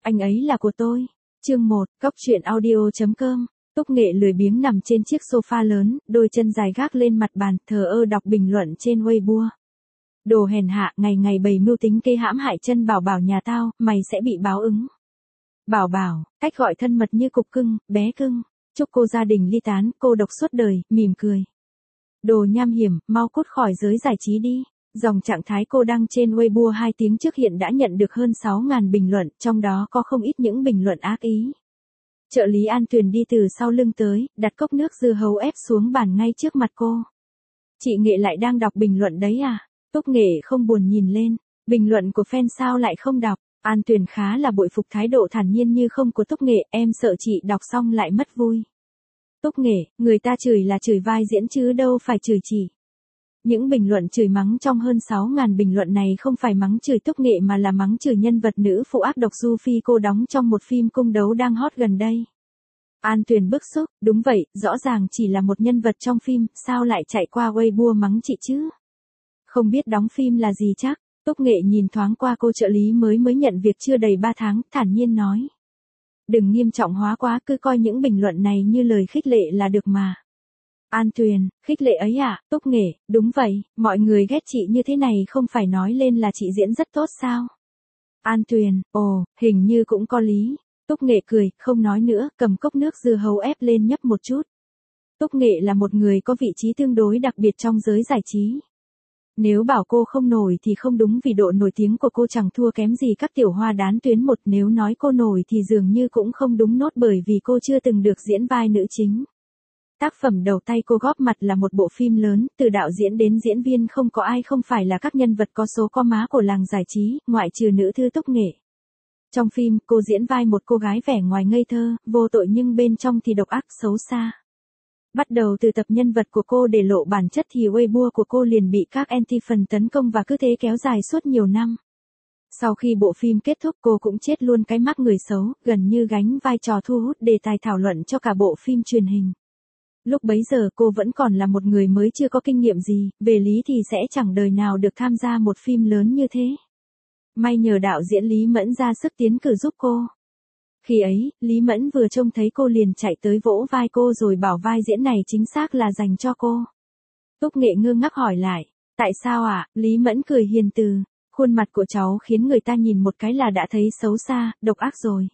anh ấy là của tôi. Chương 1, Cóc truyện audio.com. Túc Nghệ lười biếng nằm trên chiếc sofa lớn, đôi chân dài gác lên mặt bàn, thờ ơ đọc bình luận trên Weibo. Đồ hèn hạ, ngày ngày bày mưu tính kế hãm hại chân Bảo Bảo nhà tao, mày sẽ bị báo ứng. Bảo Bảo, cách gọi thân mật như cục cưng, bé cưng. Chúc cô gia đình ly tán, cô độc suốt đời, mỉm cười. Đồ nham hiểm, mau cút khỏi giới giải trí đi. Dòng trạng thái cô đăng trên Weibo 2 tiếng trước hiện đã nhận được hơn 6.000 bình luận, trong đó có không ít những bình luận ác ý. Trợ lý An Tuyền đi từ sau lưng tới, đặt cốc nước dưa hấu ép xuống bàn ngay trước mặt cô. Chị Nghệ lại đang đọc bình luận đấy à? Túc Nghệ không buồn nhìn lên, bình luận của fan sao lại không đọc? An Tuyền khá là bội phục thái độ thản nhiên như không của Túc Nghệ, em sợ chị đọc xong lại mất vui. Túc Nghệ, người ta chửi là chửi vai diễn chứ đâu phải chửi chị. Những bình luận chửi mắng trong hơn 6.000 bình luận này không phải mắng chửi Túc Nghệ mà là mắng chửi nhân vật nữ phụ ác độc Du Phi cô đóng trong một phim cung đấu đang hot gần đây. An Tuyền bức xúc, đúng vậy, rõ ràng chỉ là một nhân vật trong phim, sao lại chạy qua Weibo mắng chị chứ? Không biết đóng phim là gì chắc? Túc Nghệ nhìn thoáng qua cô trợ lý mới nhận việc chưa đầy 3 tháng, thản nhiên nói. Đừng nghiêm trọng hóa quá, cứ coi những bình luận này như lời khích lệ là được mà. An Tuyền, khích lệ ấy à? Túc Nghệ, đúng vậy, mọi người ghét chị như thế này không phải nói lên là chị diễn rất tốt sao? An Tuyền, ồ, hình như cũng có lý. Túc Nghệ cười, không nói nữa, cầm cốc nước dưa hấu ép lên nhấp một chút. Túc Nghệ là một người có vị trí tương đối đặc biệt trong giới giải trí. Nếu bảo cô không nổi thì không đúng vì độ nổi tiếng của cô chẳng thua kém gì các tiểu hoa đán tuyến một, nếu nói cô nổi thì dường như cũng không đúng nốt bởi vì cô chưa từng được diễn vai nữ chính. Tác phẩm đầu tay cô góp mặt là một bộ phim lớn, từ đạo diễn đến diễn viên không có ai không phải là các nhân vật có số có má của làng giải trí, ngoại trừ nữ thư Túc Nghệ. Trong phim, cô diễn vai một cô gái vẻ ngoài ngây thơ, vô tội nhưng bên trong thì độc ác xấu xa. Bắt đầu từ tập nhân vật của cô để lộ bản chất thì Weibo của cô liền bị các anti-fan tấn công và cứ thế kéo dài suốt nhiều năm. Sau khi bộ phim kết thúc cô cũng chết luôn cái mác người xấu, gần như gánh vai trò thu hút đề tài thảo luận cho cả bộ phim truyền hình. Lúc bấy giờ cô vẫn còn là một người mới chưa có kinh nghiệm gì, về lý thì sẽ chẳng đời nào được tham gia một phim lớn như thế. May nhờ đạo diễn Lý Mẫn ra sức tiến cử giúp cô. Khi ấy, Lý Mẫn vừa trông thấy cô liền chạy tới vỗ vai cô rồi bảo vai diễn này chính xác là dành cho cô. Túc Nghệ ngơ ngác hỏi lại, tại sao ạ? Lý Mẫn cười hiền từ, khuôn mặt của cháu khiến người ta nhìn một cái là đã thấy xấu xa, độc ác rồi.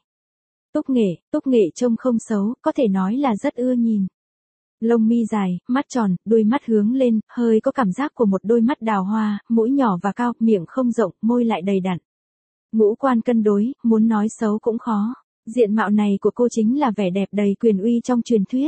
Túc Nghệ trông không xấu, có thể nói là rất ưa nhìn. Lông mi dài, mắt tròn, đuôi mắt hướng lên, hơi có cảm giác của một đôi mắt đào hoa, mũi nhỏ và cao, miệng không rộng, môi lại đầy đặn. Ngũ quan cân đối, muốn nói xấu cũng khó. Diện mạo này của cô chính là vẻ đẹp đầy quyền uy trong truyền thuyết.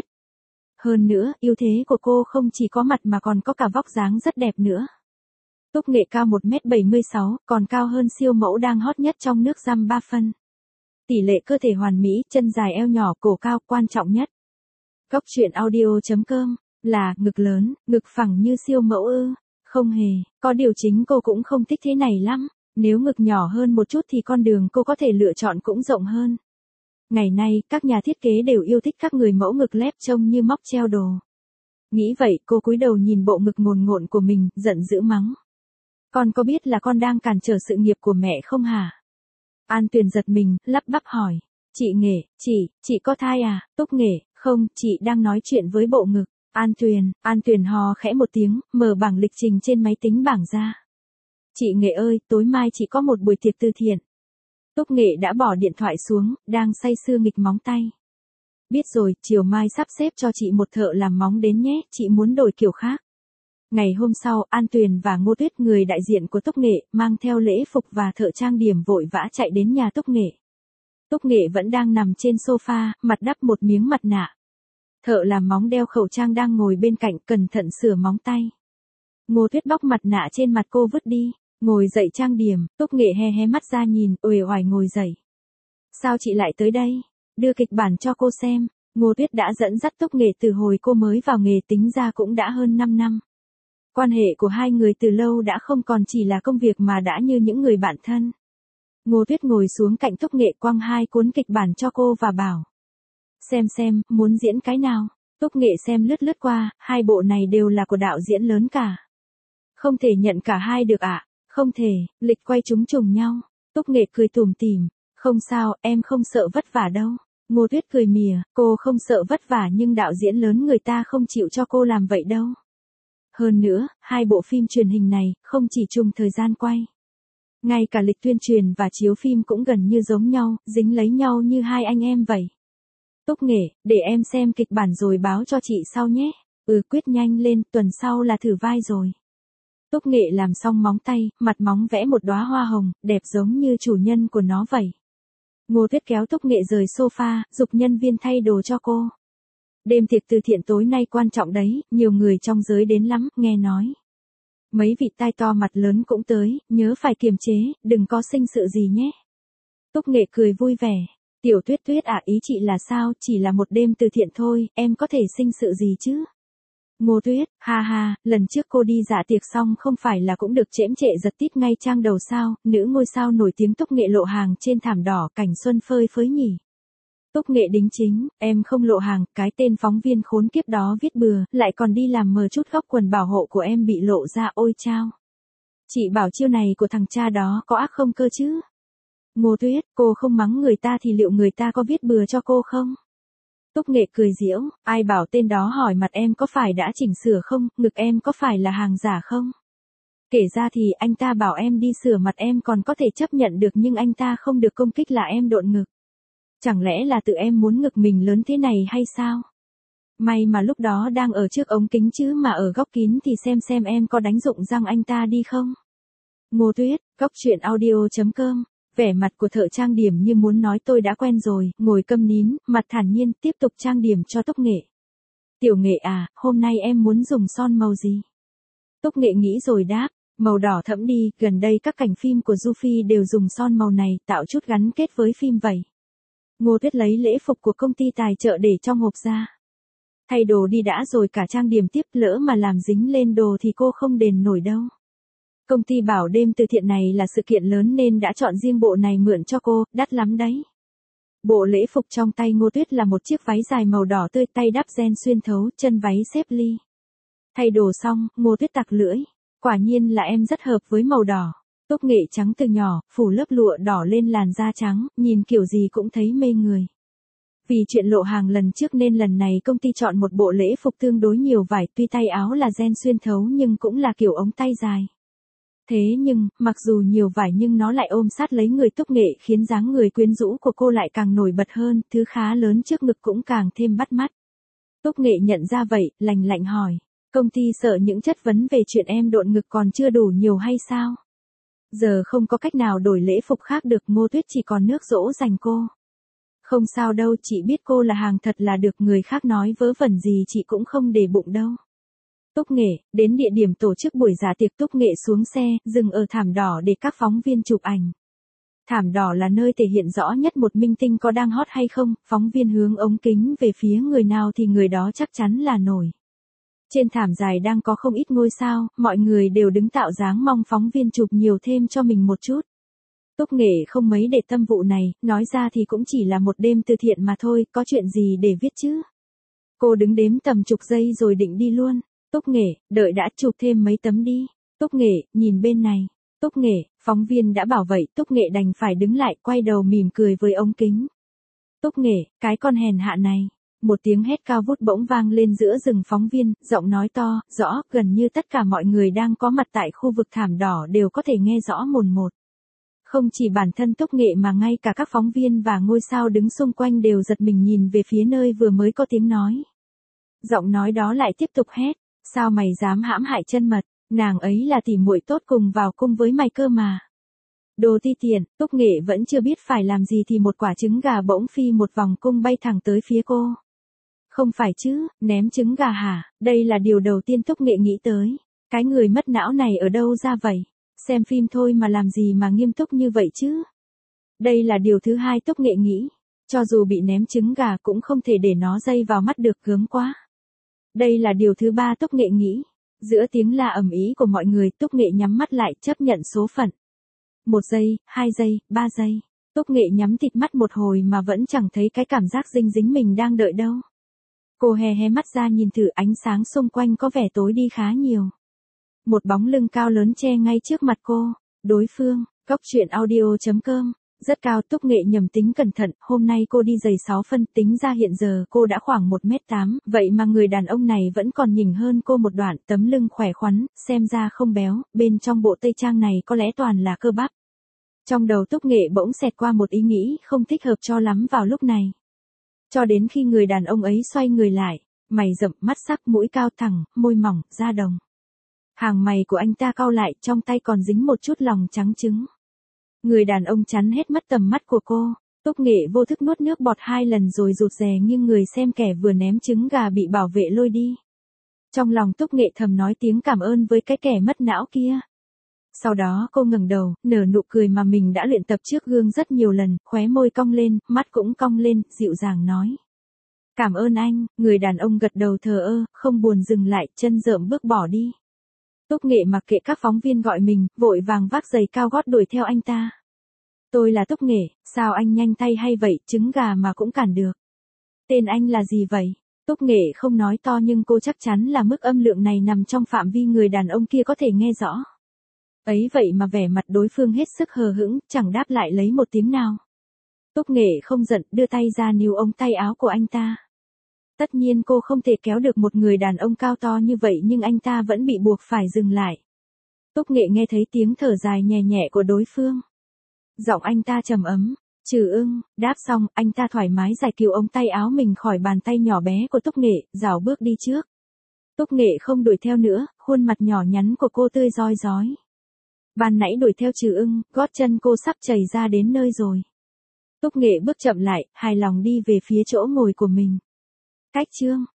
Hơn nữa, ưu thế của cô không chỉ có mặt mà còn có cả vóc dáng rất đẹp nữa. Túc Nghệ cao 1m76, còn cao hơn siêu mẫu đang hot nhất trong nước dăm 3 phân. Tỷ lệ cơ thể hoàn mỹ, chân dài eo nhỏ, cổ cao, quan trọng nhất. Cóc truyện audio.com, là, ngực lớn, ngực phẳng như siêu mẫu ư? Không hề, có điều chính cô cũng không thích thế này lắm. Nếu ngực nhỏ hơn một chút thì con đường cô có thể lựa chọn cũng rộng hơn. Ngày nay, các nhà thiết kế đều yêu thích các người mẫu ngực lép trông như móc treo đồ. Nghĩ vậy, cô cúi đầu nhìn bộ ngực ngồn ngộn của mình, giận dữ mắng. Con có biết là con đang cản trở sự nghiệp của mẹ không hả? An Tuyền giật mình, lắp bắp hỏi. Chị Nghệ, chị có thai à? Túc Nghệ, không, chị đang nói chuyện với bộ ngực. An Tuyền hò khẽ một tiếng, mở bảng lịch trình trên máy tính bảng ra. Chị Nghệ ơi, tối mai chị có một buổi tiệc từ thiện. Túc Nghệ đã bỏ điện thoại xuống, đang say sưa nghịch móng tay. Biết rồi, chiều mai sắp xếp cho chị một thợ làm móng đến nhé, chị muốn đổi kiểu khác. Ngày hôm sau, An Tuyền và Ngô Tuyết, người đại diện của Túc Nghệ, mang theo lễ phục và thợ trang điểm vội vã chạy đến nhà Túc Nghệ. Túc Nghệ vẫn đang nằm trên sofa, mặt đắp một miếng mặt nạ. Thợ làm móng đeo khẩu trang đang ngồi bên cạnh, cẩn thận sửa móng tay. Ngô Tuyết bóc mặt nạ trên mặt cô vứt đi. Ngồi dậy trang điểm, Túc Nghệ hé mắt ra nhìn, uể oải ngồi dậy. Sao chị lại tới đây? Đưa kịch bản cho cô xem. Ngô Tuyết đã dẫn dắt Túc Nghệ từ hồi cô mới vào nghề, tính ra cũng đã hơn 5 năm. Quan hệ của hai người từ lâu đã không còn chỉ là công việc mà đã như những người bạn thân. Ngô Tuyết ngồi xuống cạnh Túc Nghệ quăng 2 cuốn kịch bản cho cô và bảo. Xem, muốn diễn cái nào? Túc Nghệ xem lướt qua, 2 bộ này đều là của đạo diễn lớn cả. Không thể nhận cả hai được ạ. Không thể, lịch quay chúng trùng nhau. Túc Nghệ cười tủm tỉm. Không sao, em không sợ vất vả đâu. Ngô Tuyết cười mỉa, cô không sợ vất vả nhưng đạo diễn lớn người ta không chịu cho cô làm vậy đâu. Hơn nữa, hai bộ phim truyền hình này, không chỉ chung thời gian quay. Ngay cả lịch tuyên truyền và chiếu phim cũng gần như giống nhau, dính lấy nhau như hai anh em vậy. Túc Nghệ, để em xem kịch bản rồi báo cho chị sau nhé. Quyết nhanh lên, tuần sau là thử vai rồi. Túc Nghệ làm xong móng tay, mặt móng vẽ một đóa hoa hồng, đẹp giống như chủ nhân của nó vậy. Ngô Tuyết kéo Túc Nghệ rời sofa, giục nhân viên thay đồ cho cô. Đêm tiệc từ thiện tối nay quan trọng đấy, nhiều người trong giới đến lắm, nghe nói. Mấy vị tai to mặt lớn cũng tới, nhớ phải kiềm chế, đừng có sinh sự gì nhé. Túc Nghệ cười vui vẻ. Tiểu Tuyết Tuyết à, ý chị là sao, chỉ là một đêm từ thiện thôi, em có thể sinh sự gì chứ? Ngô Tuyết, ha ha, lần trước cô đi dạ tiệc xong không phải là cũng được chễm chệ giật tít ngay trang đầu sao, nữ ngôi sao nổi tiếng Túc Nghệ lộ hàng trên thảm đỏ cảnh xuân phơi phới nhỉ. Túc Nghệ đính chính, em không lộ hàng, cái tên phóng viên khốn kiếp đó viết bừa, lại còn đi làm mờ chút góc quần bảo hộ của em bị lộ ra, ôi chao. Chị bảo chiêu này của thằng cha đó có ác không cơ chứ? Ngô Tuyết, cô không mắng người ta thì liệu người ta có viết bừa cho cô không? Túc Nghệ cười giễu, ai bảo tên đó hỏi mặt em có phải đã chỉnh sửa không, ngực em có phải là hàng giả không? Kể ra thì anh ta bảo em đi sửa mặt em còn có thể chấp nhận được nhưng anh ta không được công kích là em độn ngực. Chẳng lẽ là tự em muốn ngực mình lớn thế này hay sao? May mà lúc đó đang ở trước ống kính chứ mà ở góc kín thì xem em có đánh rụng răng anh ta đi không? Ngô Tuyết, góc truyện audio.com. Vẻ mặt của thợ trang điểm như muốn nói tôi đã quen rồi, ngồi câm nín, mặt thản nhiên, tiếp tục trang điểm cho Túc Nghệ. Tiểu Nghệ à, hôm nay em muốn dùng son màu gì? Túc Nghệ nghĩ rồi đáp, màu đỏ thẫm đi, gần đây các cảnh phim của Du Phi đều dùng son màu này, tạo chút gắn kết với phim vậy. Ngô Tuyết lấy lễ phục của công ty tài trợ để trong hộp ra. Thay đồ đi đã rồi cả trang điểm tiếp, lỡ mà làm dính lên đồ thì cô không đền nổi đâu. Công ty bảo đêm từ thiện này là sự kiện lớn nên đã chọn riêng bộ này mượn cho cô, đắt lắm đấy. Bộ lễ phục trong tay Ngô Tuyết là một chiếc váy dài màu đỏ tươi, tay đắp ren xuyên thấu, chân váy xếp ly. Thay đồ xong, Ngô Tuyết tặc lưỡi. Quả nhiên là em rất hợp với màu đỏ. Túc Nghệ trắng từ nhỏ, phủ lớp lụa đỏ lên làn da trắng, nhìn kiểu gì cũng thấy mê người. Vì chuyện lộ hàng lần trước nên lần này công ty chọn một bộ lễ phục tương đối nhiều vải, tuy tay áo là ren xuyên thấu nhưng cũng là kiểu ống tay dài. Thế nhưng, mặc dù nhiều vải nhưng nó lại ôm sát lấy người Túc Nghệ khiến dáng người quyến rũ của cô lại càng nổi bật hơn, thứ khá lớn trước ngực cũng càng thêm bắt mắt. Túc Nghệ nhận ra vậy, lạnh lạnh hỏi, công ty sợ những chất vấn về chuyện em độn ngực còn chưa đủ nhiều hay sao? Giờ không có cách nào đổi lễ phục khác được, Ngô Tuyết chỉ còn nước dỗ dành cô. Không sao đâu, chị biết cô là hàng thật là được, người khác nói vớ vẩn gì chị cũng không để bụng đâu. Túc Nghệ, đến địa điểm tổ chức buổi dạ tiệc. Túc Nghệ xuống xe, dừng ở thảm đỏ để các phóng viên chụp ảnh. Thảm đỏ là nơi thể hiện rõ nhất một minh tinh có đang hot hay không, phóng viên hướng ống kính về phía người nào thì người đó chắc chắn là nổi. Trên thảm dài đang có không ít ngôi sao, mọi người đều đứng tạo dáng mong phóng viên chụp nhiều thêm cho mình một chút. Túc Nghệ không mấy để tâm vụ này, nói ra thì cũng chỉ là một đêm từ thiện mà thôi, có chuyện gì để viết chứ. Cô đứng đếm tầm chục giây rồi định đi luôn. Túc Nghệ, đợi đã, chụp thêm mấy tấm đi. Túc Nghệ, nhìn bên này. Túc Nghệ, phóng viên đã bảo vậy, Túc Nghệ đành phải đứng lại, quay đầu mỉm cười với ống kính. Túc Nghệ, cái con hèn hạ này. Một tiếng hét cao vút bỗng vang lên giữa rừng phóng viên, giọng nói to, rõ, gần như tất cả mọi người đang có mặt tại khu vực thảm đỏ đều có thể nghe rõ mồn một. Không chỉ bản thân Túc Nghệ mà ngay cả các phóng viên và ngôi sao đứng xung quanh đều giật mình nhìn về phía nơi vừa mới có tiếng nói. Giọng nói đó lại tiếp tục hét, sao mày dám hãm hại chân mật, nàng ấy là tỉ muội tốt cùng vào cung với mày cơ mà. Đồ ti tiện, Túc Nghệ vẫn chưa biết phải làm gì thì một quả trứng gà bỗng phi một vòng cung bay thẳng tới phía cô. Không phải chứ, ném trứng gà hả, đây là điều đầu tiên Túc Nghệ nghĩ tới. Cái người mất não này ở đâu ra vậy? Xem phim thôi mà làm gì mà nghiêm túc như vậy chứ? Đây là điều thứ hai Túc Nghệ nghĩ. Cho dù bị ném trứng gà cũng không thể để nó dây vào mắt được, gớm quá. Đây là điều thứ ba Túc Nghệ nghĩ. Giữa tiếng la ầm ĩ của mọi người, Túc Nghệ nhắm mắt lại, chấp nhận số phận. 1 giây, 2 giây, 3 giây. Túc Nghệ nhắm thịt mắt một hồi mà vẫn chẳng thấy cái cảm giác dinh dính mình đang đợi đâu. Cô hé mắt ra nhìn thử, ánh sáng xung quanh có vẻ tối đi khá nhiều. Một bóng lưng cao lớn che ngay trước mặt cô. Đối phương, góc truyện audio.com Rất cao. Túc Nghệ nhầm tính cẩn thận, hôm nay cô đi giày 6 phân, tính ra hiện giờ cô đã khoảng 1m8, vậy mà người đàn ông này vẫn còn nhỉnh hơn cô một đoạn, tấm lưng khỏe khoắn, xem ra không béo, bên trong bộ tây trang này có lẽ toàn là cơ bắp. Trong đầu Túc Nghệ bỗng xẹt qua một ý nghĩ không thích hợp cho lắm vào lúc này. Cho đến khi người đàn ông ấy xoay người lại, mày rậm, mắt sắc, mũi cao thẳng, môi mỏng, da đồng. Hàng mày của anh ta cau lại, trong tay còn dính một chút lòng trắng trứng. Người đàn ông chắn hết mất tầm mắt của cô. Túc Nghệ vô thức nuốt nước bọt 2 lần rồi rụt rè nghiêng người xem kẻ vừa ném trứng gà bị bảo vệ lôi đi. Trong lòng Túc Nghệ thầm nói tiếng cảm ơn với cái kẻ mất não kia. Sau đó cô ngẩng đầu, nở nụ cười mà mình đã luyện tập trước gương rất nhiều lần, khóe môi cong lên, mắt cũng cong lên, dịu dàng nói. Cảm ơn anh. Người đàn ông gật đầu thờ ơ, không buồn dừng lại, chân rợm bước bỏ đi. Túc Nghệ mặc kệ các phóng viên gọi mình, vội vàng vác giày cao gót đuổi theo anh ta. Tôi là Túc Nghệ, sao anh nhanh tay hay vậy, trứng gà mà cũng cản được. Tên anh là gì vậy? Túc Nghệ không nói to nhưng cô chắc chắn là mức âm lượng này nằm trong phạm vi người đàn ông kia có thể nghe rõ. Ấy vậy mà vẻ mặt đối phương hết sức hờ hững, chẳng đáp lại lấy một tiếng nào. Túc Nghệ không giận, đưa tay ra níu ống tay áo của anh ta. Tất nhiên cô không thể kéo được một người đàn ông cao to như vậy nhưng anh ta vẫn bị buộc phải dừng lại. Túc Nghệ nghe thấy tiếng thở dài nhẹ nhẹ của đối phương. Giọng anh ta trầm ấm. Trừ Ưng. Đáp xong, anh ta thoải mái giải cứu ống tay áo mình khỏi bàn tay nhỏ bé của Túc Nghệ, rảo bước đi trước. Túc Nghệ không đuổi theo nữa, khuôn mặt nhỏ nhắn của cô tươi rói rói. Ban nãy đuổi theo Trừ Ưng, gót chân cô sắp chảy ra đến nơi rồi. Túc Nghệ bước chậm lại, hài lòng đi về phía chỗ ngồi của mình. Cách chương